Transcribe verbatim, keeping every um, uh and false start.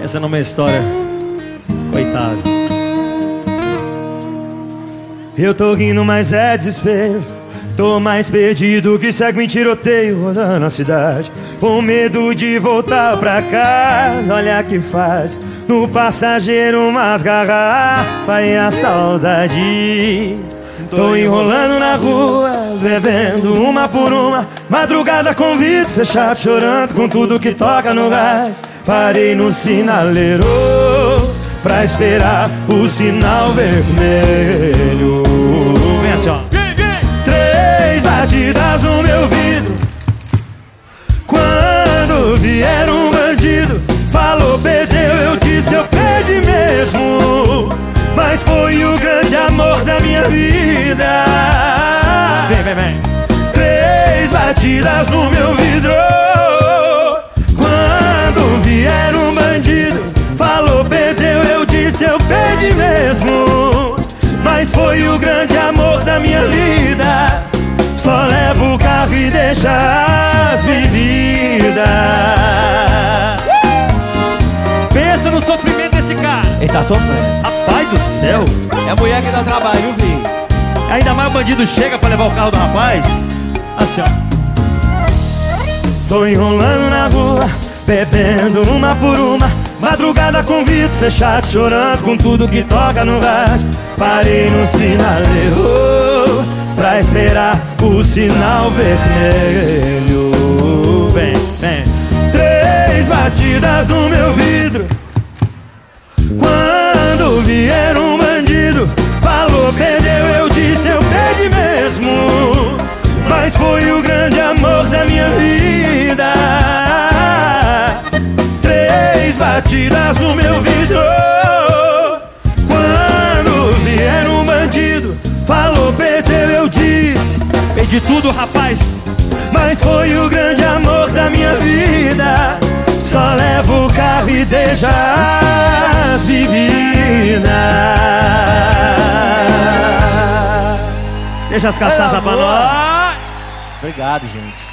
Essa não é uma história. Coitado. Eu tô rindo, mas é desespero. Tô mais perdido que segue em tiroteio rodando a cidade, com medo de voltar pra casa. Olha que faz no passageiro umas garrafas e a saudade. Tô enrolando na rua, bebendo uma por uma, madrugada com vidro fechado, chorando com tudo que toca no rádio. Parei no sinaleiro pra esperar o sinal vermelho. Vem assim, ó. Três batidas no meu vidro. Quando vier um bandido, falou perdeu, eu disse eu perdi mesmo. Mas foi o grande amor da minha vida. Vem, vem, vem. Três batidas no meu vidro. Quando vier um bandido, falou perdeu, eu disse eu perdi mesmo. Mas foi o grande amor da minha vida. Só levo o carro e deixa as bebidas. Pensa no sofrimento desse cara. Ele tá sofrendo. Rapaz do céu. É a mulher que dá trabalho, viu, Vim? Ainda mais o bandido chega pra levar o carro do rapaz. Assim, ó. Tô enrolando na rua, bebendo uma por uma, madrugada com vidro fechado, chorando com tudo que toca no rádio. Parei no sinaleiro pra esperar o sinal vermelho. Vem, vem. Três batidas no meu vidro. Quando vier um bandido, falou perdeu, eu disse eu perdi mesmo. Mas foi o grande amor da minha vida. Três batidas no meu vidro. Quando vier um bandido, falou perdeu, eu disse Perdi tudo, rapaz. mas foi o grande amor da minha vida. Só levo o carro e deixa as bebidas. Deixa as cachaças pra nós. Obrigado, gente.